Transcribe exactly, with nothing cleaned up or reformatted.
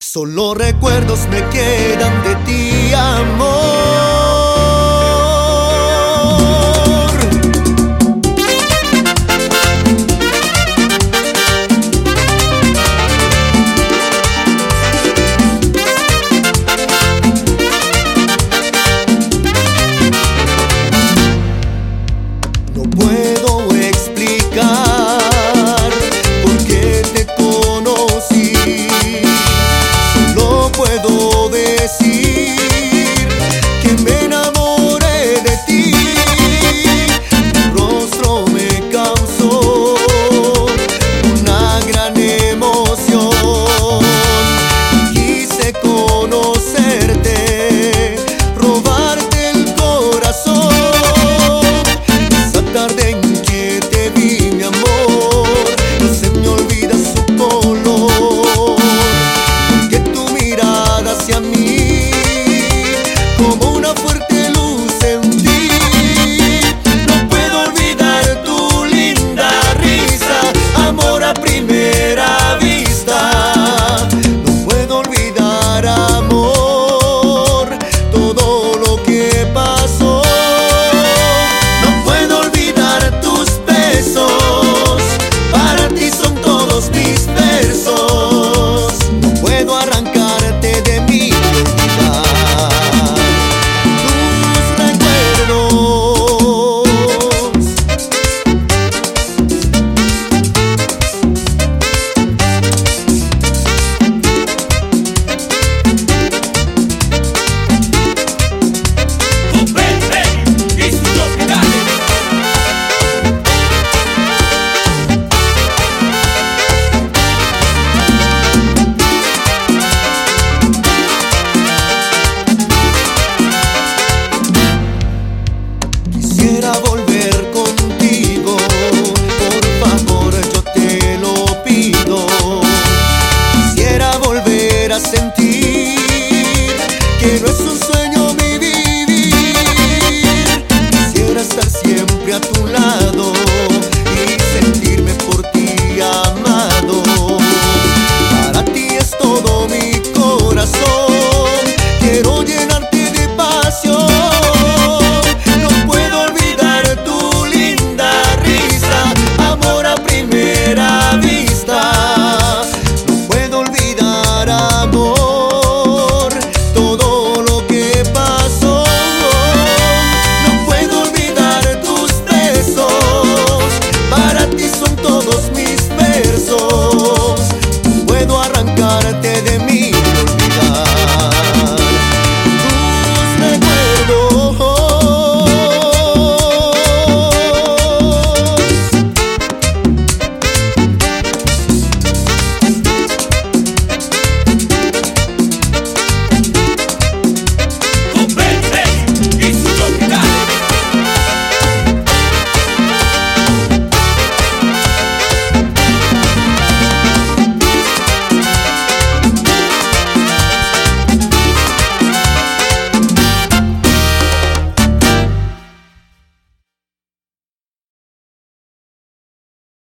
Solo recuerdos me quedan de ti, amor. No puedo explicar por qué te conocí. Solo puedo decir que me enamoré de ti. Tu rostro me causó una gran emoción. Quise conocerte, robarte el corazón. Esa tarde en que te vi, mi amor, no se me olvida su color. Porque tu mirada hacia mí, como una fuerte luz sentí. No puedo olvidar tu linda risa, amor a primera vista. No puedo olvidar, amor, todo lo que pasó. No puedo olvidar tus besos, para ti son todos mis versos. No puedo arrancarte de mi vida tus recuerdos. Quisiera volver contigo, por favor yo te lo pido. Quisiera volver a sentir que no es un sueño mi vivir. Quisiera estar siempre a tu lado y sentirme por ti amado. Para ti es todo mi corazón, quiero llenarte de pasión. Primera vista, no puedo olvidar, amor.